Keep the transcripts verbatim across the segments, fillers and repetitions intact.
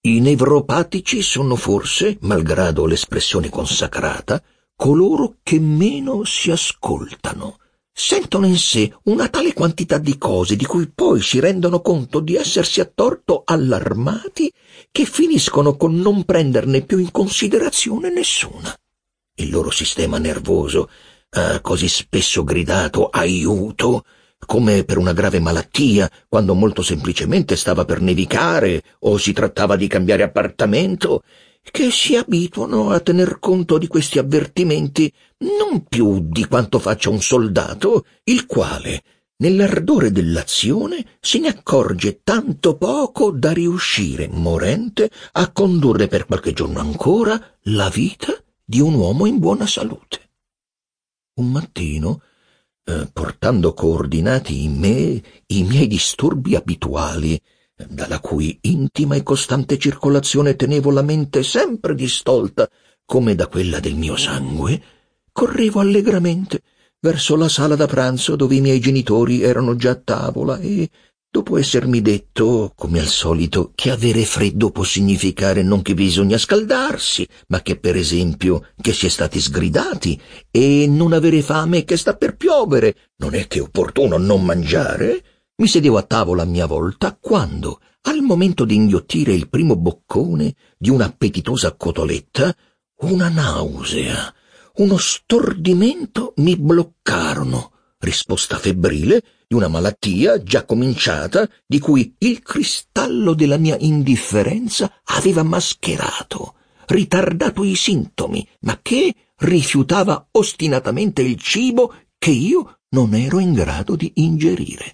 I nevropatici sono forse, malgrado l'espressione consacrata, coloro che meno si ascoltano. Sentono in sé una tale quantità di cose di cui poi si rendono conto di essersi a torto allarmati che finiscono con non prenderne più in considerazione nessuna. Il loro sistema nervoso ha così spesso gridato aiuto, come per una grave malattia, quando molto semplicemente stava per nevicare o si trattava di cambiare appartamento, che si abituano a tener conto di questi avvertimenti non più di quanto faccia un soldato, il quale, nell'ardore dell'azione, se ne accorge tanto poco da riuscire, morente, a condurre per qualche giorno ancora la vita di un uomo in buona salute. Un mattino, eh, portando coordinati in me i miei disturbi abituali, dalla cui intima e costante circolazione tenevo la mente sempre distolta, come da quella del mio sangue, correvo allegramente verso la sala da pranzo dove i miei genitori erano già a tavola e, dopo essermi detto, come al solito, che avere freddo può significare non che bisogna scaldarsi, ma che, per esempio, che si è stati sgridati, e non avere fame che sta per piovere, non è che è opportuno non mangiare, mi sedevo a tavola a mia volta quando, al momento di inghiottire il primo boccone di un'appetitosa cotoletta, una nausea, uno stordimento mi bloccarono, risposta febbrile di una malattia già cominciata, di cui il cristallo della mia indifferenza aveva mascherato, ritardato i sintomi, ma che rifiutava ostinatamente il cibo che io non ero in grado di ingerire.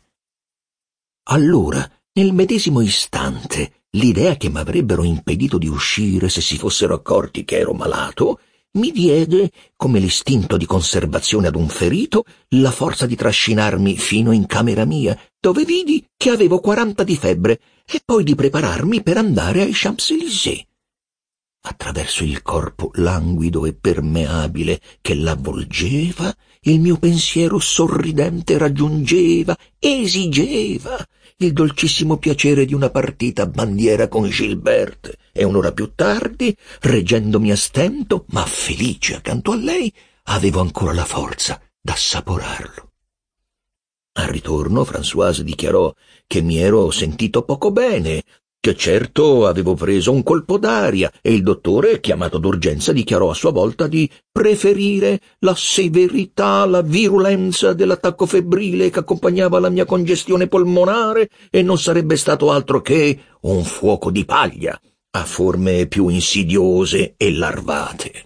Allora, nel medesimo istante, l'idea che m'avrebbero impedito di uscire se si fossero accorti che ero malato mi diede, come l'istinto di conservazione ad un ferito, la forza di trascinarmi fino in camera mia, dove vidi che avevo quaranta di febbre, e poi di prepararmi per andare ai Champs-Élysées. Attraverso il corpo languido e permeabile che l'avvolgeva, il mio pensiero sorridente raggiungeva, esigeva il dolcissimo piacere di una partita a bandiera con Gilberte, e un'ora più tardi, reggendomi a stento, ma felice accanto a lei, avevo ancora la forza d'assaporarlo. Al ritorno Françoise dichiarò che mi ero sentito poco bene, che certo avevo preso un colpo d'aria, e il dottore, chiamato d'urgenza, dichiarò a sua volta di preferire la severità alla virulenza dell'attacco febbrile che accompagnava la mia congestione polmonare, e non sarebbe stato altro che un fuoco di paglia, a forme più insidiose e larvate.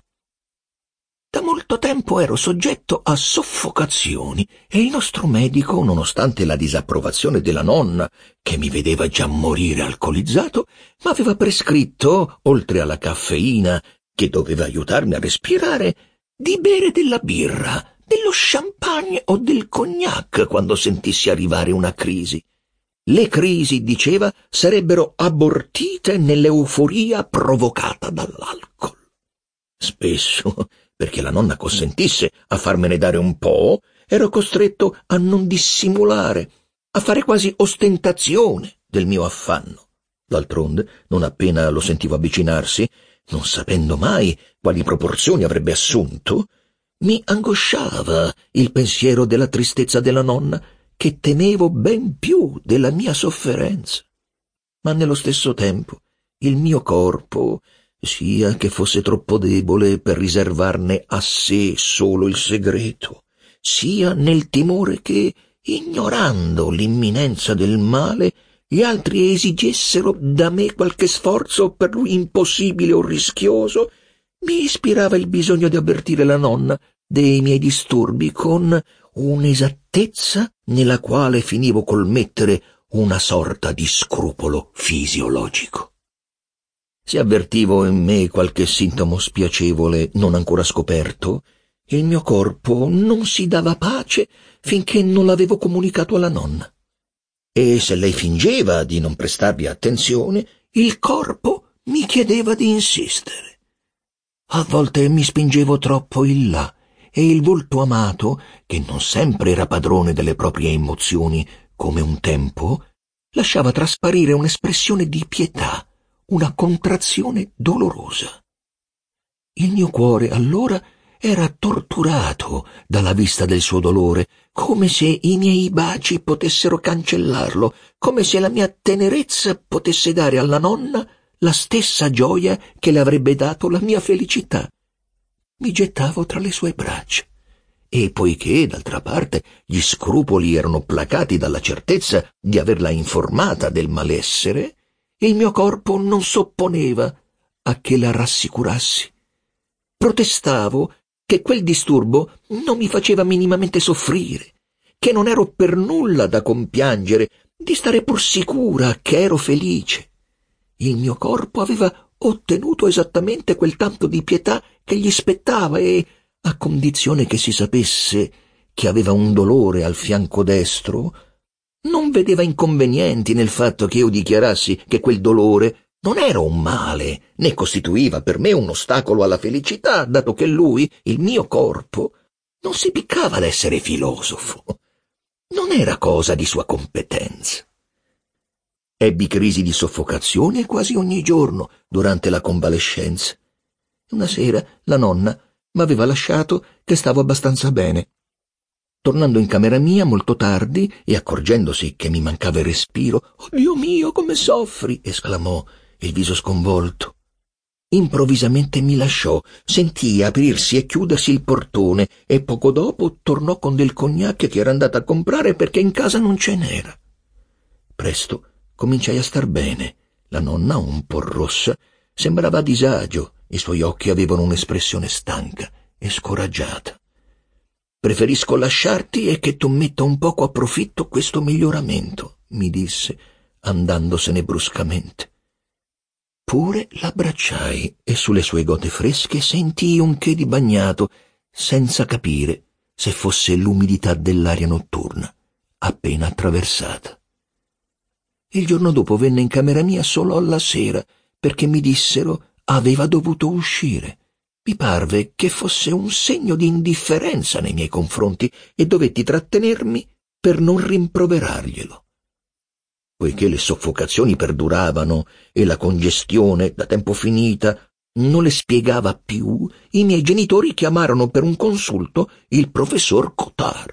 Da molto tempo ero soggetto a soffocazioni e il nostro medico, nonostante la disapprovazione della nonna, che mi vedeva già morire alcolizzato, m'aveva prescritto, oltre alla caffeina, che doveva aiutarmi a respirare, di bere della birra, dello champagne o del cognac quando sentissi arrivare una crisi. Le crisi, diceva, sarebbero abortite nell'euforia provocata dall'alcol. Spesso, perché la nonna consentisse a farmene dare un po', ero costretto a non dissimulare, a fare quasi ostentazione del mio affanno. D'altronde, non appena lo sentivo avvicinarsi, non sapendo mai quali proporzioni avrebbe assunto, mi angosciava il pensiero della tristezza della nonna, che temevo ben più della mia sofferenza. Ma nello stesso tempo il mio corpo, sia che fosse troppo debole per riservarne a sé solo il segreto, sia nel timore che, ignorando l'imminenza del male, gli altri esigessero da me qualche sforzo per lui impossibile o rischioso, mi ispirava il bisogno di avvertire la nonna dei miei disturbi con un'esattezza nella quale finivo col mettere una sorta di scrupolo fisiologico. Se avvertivo in me qualche sintomo spiacevole non ancora scoperto, il mio corpo non si dava pace finché non l'avevo comunicato alla nonna. E se lei fingeva di non prestarvi attenzione, il corpo mi chiedeva di insistere. A volte mi spingevo troppo in là, e il volto amato, che non sempre era padrone delle proprie emozioni come un tempo, lasciava trasparire un'espressione di pietà, una contrazione dolorosa. Il mio cuore allora era torturato dalla vista del suo dolore, come se i miei baci potessero cancellarlo, come se la mia tenerezza potesse dare alla nonna la stessa gioia che le avrebbe dato la mia felicità. Mi gettavo tra le sue braccia, e poiché, d'altra parte, gli scrupoli erano placati dalla certezza di averla informata del malessere, il mio corpo non s'opponeva a che la rassicurassi. Protestavo che quel disturbo non mi faceva minimamente soffrire, che non ero per nulla da compiangere, di stare pur sicura che ero felice. Il mio corpo aveva ottenuto esattamente quel tanto di pietà che gli spettava e, a condizione che si sapesse che aveva un dolore al fianco destro, non vedeva inconvenienti nel fatto che io dichiarassi che quel dolore non era un male, né costituiva per me un ostacolo alla felicità, dato che lui, il mio corpo, non si piccava d'essere filosofo. Non era cosa di sua competenza. Ebbi crisi di soffocazione quasi ogni giorno durante la convalescenza. Una sera la nonna m'aveva lasciato che stavo abbastanza bene. Tornando in camera mia molto tardi e accorgendosi che mi mancava il respiro, «Oh Dio mio, come soffri!» esclamò, il viso sconvolto. Improvvisamente mi lasciò, sentii aprirsi e chiudersi il portone e poco dopo tornò con del cognac che era andata a comprare perché in casa non ce n'era. Presto cominciai a star bene. La nonna, un po' rossa, sembrava a disagio, i suoi occhi avevano un'espressione stanca e scoraggiata. «Preferisco lasciarti e che tu metta un poco a profitto questo miglioramento», mi disse, andandosene bruscamente. Pure l'abbracciai e sulle sue gote fresche sentii un che di bagnato, senza capire se fosse l'umidità dell'aria notturna, appena attraversata. Il giorno dopo venne in camera mia solo alla sera, perché mi dissero aveva dovuto uscire. Mi parve che fosse un segno di indifferenza nei miei confronti e dovetti trattenermi per non rimproverarglielo. Poiché le soffocazioni perduravano e la congestione, da tempo finita, non le spiegava più, i miei genitori chiamarono per un consulto il professor Cottard.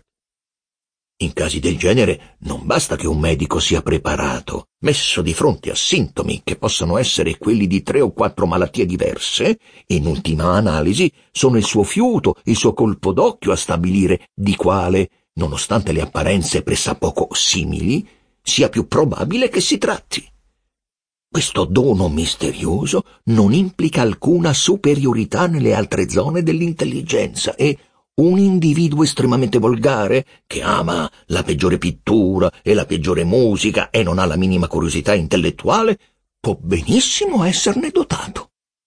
In casi del genere non basta che un medico sia preparato, messo di fronte a sintomi che possono essere quelli di tre o quattro malattie diverse, e in ultima analisi sono il suo fiuto, il suo colpo d'occhio a stabilire di quale, nonostante le apparenze pressappoco simili, sia più probabile che si tratti. Questo dono misterioso non implica alcuna superiorità nelle altre zone dell'intelligenza e un individuo estremamente volgare, che ama la peggiore pittura e la peggiore musica e non ha la minima curiosità intellettuale, può benissimo esserne dotato.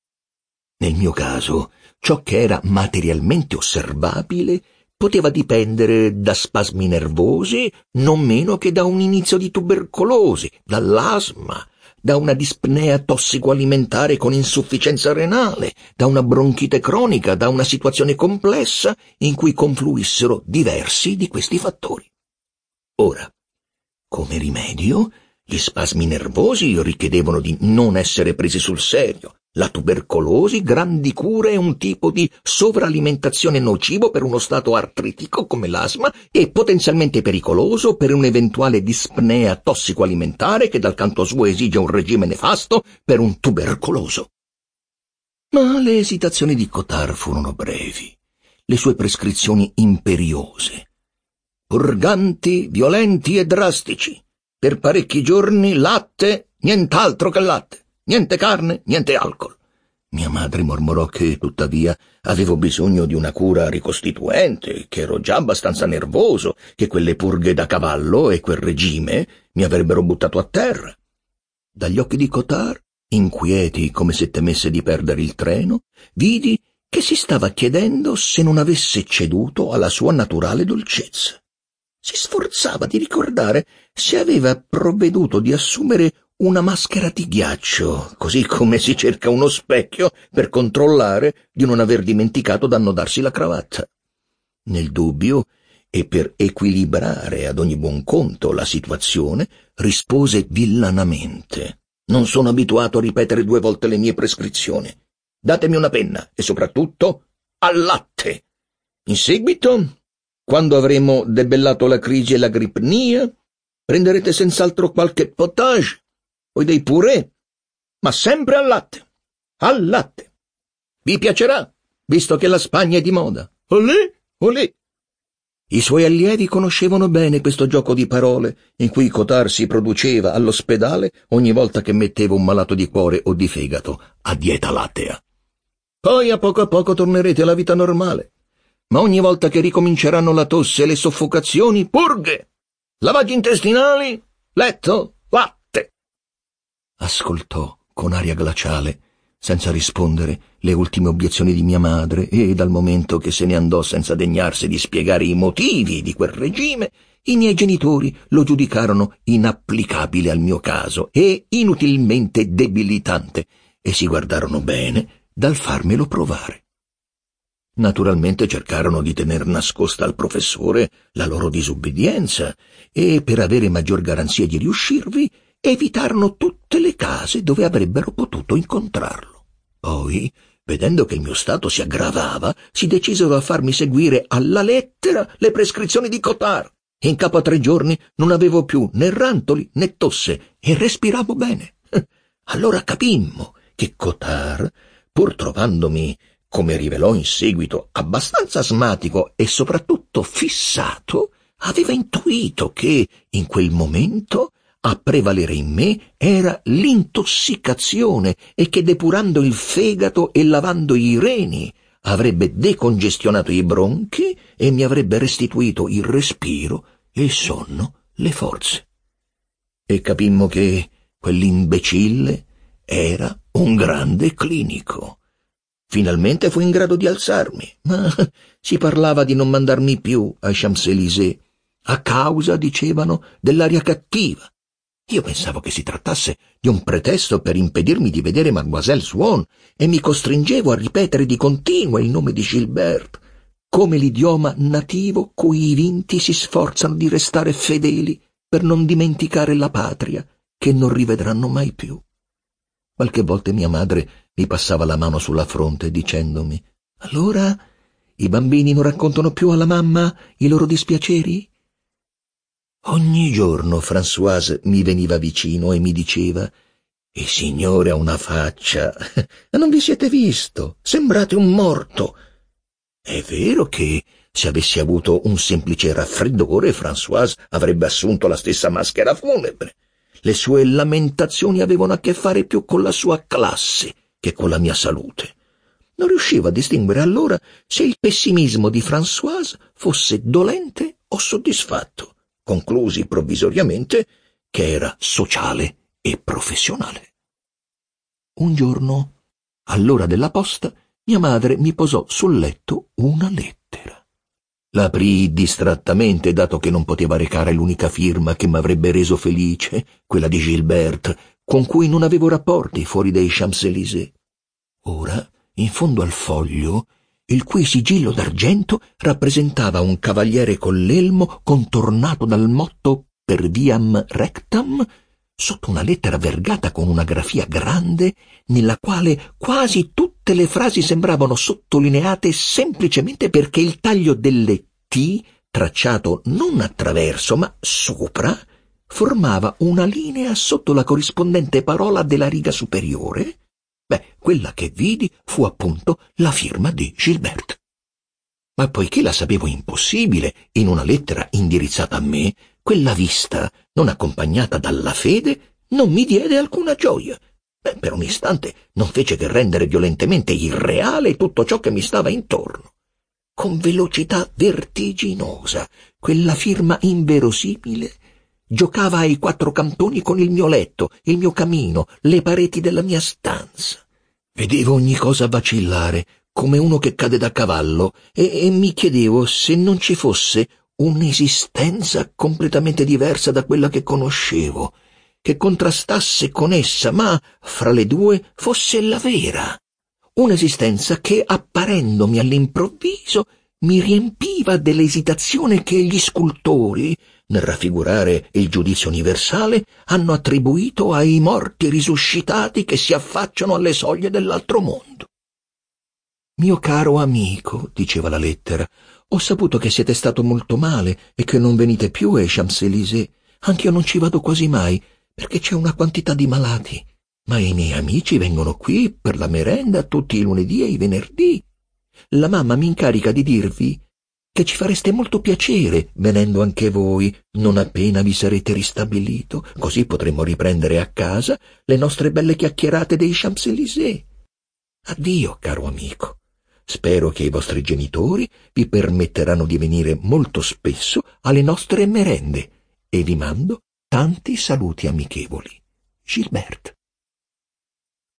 Nel mio caso, ciò che era materialmente osservabile poteva dipendere da spasmi nervosi non meno che da un inizio di tubercolosi, dall'asma, da una dispnea tossico-alimentare con insufficienza renale, da una bronchite cronica, da una situazione complessa in cui confluissero diversi di questi fattori. Ora, come rimedio, gli spasmi nervosi richiedevano di non essere presi sul serio, la tubercolosi grandi cure e un tipo di sovralimentazione nocivo per uno stato artritico come l'asma e potenzialmente pericoloso per un'eventuale dispnea tossico-alimentare che dal canto suo esige un regime nefasto per un tubercoloso. Ma le esitazioni di Cottard furono brevi, le sue prescrizioni imperiose. Purganti, violenti e drastici. Per parecchi giorni latte, nient'altro che latte. Niente carne, niente alcol. Mia madre mormorò che, tuttavia, avevo bisogno di una cura ricostituente, che ero già abbastanza nervoso, che quelle purghe da cavallo e quel regime mi avrebbero buttato a terra. Dagli occhi di Cottard, inquieti come se temesse di perdere il treno, vidi che si stava chiedendo se non avesse ceduto alla sua naturale dolcezza. Si sforzava di ricordare se aveva provveduto di assumere una maschera di ghiaccio, così come si cerca uno specchio per controllare di non aver dimenticato d'annodarsi la cravatta. Nel dubbio, e per equilibrare ad ogni buon conto la situazione, rispose villanamente: Non sono abituato a ripetere due volte le mie prescrizioni. Datemi una penna e soprattutto al latte. In seguito, quando avremo debellato la crisi e la gripnia, prenderete senz'altro qualche potage, poi dei purè, ma sempre al latte. Al latte. Vi piacerà, visto che la Spagna è di moda. Olè, olè. I suoi allievi conoscevano bene questo gioco di parole in cui Cottard si produceva all'ospedale ogni volta che metteva un malato di cuore o di fegato a dieta lattea. Poi a poco a poco tornerete alla vita normale, ma ogni volta che ricominceranno la tosse e le soffocazioni, purghe, lavaggi intestinali, letto, latte. Ascoltò con aria glaciale, senza rispondere, le ultime obiezioni di mia madre e, dal momento che se ne andò senza degnarsi di spiegare i motivi di quel regime, i miei genitori lo giudicarono inapplicabile al mio caso e inutilmente debilitante, e si guardarono bene dal farmelo provare. Naturalmente cercarono di tener nascosta al professore la loro disubbidienza e, per avere maggior garanzia di riuscirvi, evitarono tutte le case dove avrebbero potuto incontrarlo. Poi, vedendo che il mio stato si aggravava, si decisero a farmi seguire alla lettera le prescrizioni di Cottard. In capo a tre giorni non avevo più né rantoli né tosse e respiravo bene. Allora capimmo che Cottard, pur trovandomi, come rivelò in seguito, abbastanza asmatico e soprattutto fissato, aveva intuito che, in quel momento, a prevalere in me era l'intossicazione e che depurando il fegato e lavando i reni avrebbe decongestionato i bronchi e mi avrebbe restituito il respiro, il sonno, le forze. E capimmo che quell'imbecille era un grande clinico. Finalmente fu in grado di alzarmi, ma si parlava di non mandarmi più ai Champs-Élysées, a causa, dicevano, dell'aria cattiva. Io pensavo che si trattasse di un pretesto per impedirmi di vedere Mademoiselle Swann e mi costringevo a ripetere di continuo il nome di Gilberte, come l'idioma nativo cui i vinti si sforzano di restare fedeli per non dimenticare la patria che non rivedranno mai più. Qualche volta mia madre mi passava la mano sulla fronte dicendomi: «Allora i bambini non raccontano più alla mamma i loro dispiaceri?» Ogni giorno Françoise mi veniva vicino e mi diceva: «Il signore ha una faccia, non vi siete visto, sembrate un morto». È vero che se avessi avuto un semplice raffreddore, Françoise avrebbe assunto la stessa maschera funebre. Le sue lamentazioni avevano a che fare più con la sua classe che con la mia salute. Non riuscivo a distinguere allora se il pessimismo di Françoise fosse dolente o soddisfatto. Conclusi provvisoriamente che era sociale e professionale. Un giorno, all'ora della posta, mia madre mi posò sul letto una lettera. L'aprii distrattamente, dato che non poteva recare l'unica firma che m'avrebbe reso felice, quella di Gilberte, con cui non avevo rapporti fuori dei Champs-Élysées. Ora, in fondo al foglio, il cui sigillo d'argento rappresentava un cavaliere con l'elmo contornato dal motto per viam rectam, sotto una lettera vergata con una grafia grande, nella quale quasi tutte le frasi sembravano sottolineate semplicemente perché il taglio delle T, tracciato non attraverso ma sopra, formava una linea sotto la corrispondente parola della riga superiore. Beh, quella che vidi fu appunto la firma di Gilberte. Ma poiché la sapevo impossibile in una lettera indirizzata a me, quella vista, non accompagnata dalla fede, non mi diede alcuna gioia. Beh, per un istante non fece che rendere violentemente irreale tutto ciò che mi stava intorno. Con velocità vertiginosa, quella firma inverosimile giocava ai quattro cantoni con il mio letto, il mio camino, le pareti della mia stanza. Vedevo ogni cosa vacillare, come uno che cade da cavallo, e, e mi chiedevo se non ci fosse un'esistenza completamente diversa da quella che conoscevo, che contrastasse con essa, ma fra le due fosse la vera. Un'esistenza che, apparendomi all'improvviso, mi riempiva dell'esitazione che gli scultori, nel raffigurare il giudizio universale, hanno attribuito ai morti risuscitati che si affacciano alle soglie dell'altro mondo. «Mio caro amico», diceva la lettera, «ho saputo che siete stato molto male e che non venite più ai Champs-Élysées. Anch'io non ci vado quasi mai, perché c'è una quantità di malati. Ma i miei amici vengono qui per la merenda tutti i lunedì e i venerdì. La mamma mi incarica di dirvi che ci fareste molto piacere venendo anche voi, non appena vi sarete ristabilito, così potremmo riprendere a casa le nostre belle chiacchierate dei Champs-Élysées. Addio, caro amico. Spero che i vostri genitori vi permetteranno di venire molto spesso alle nostre merende e vi mando tanti saluti amichevoli. Gilberte».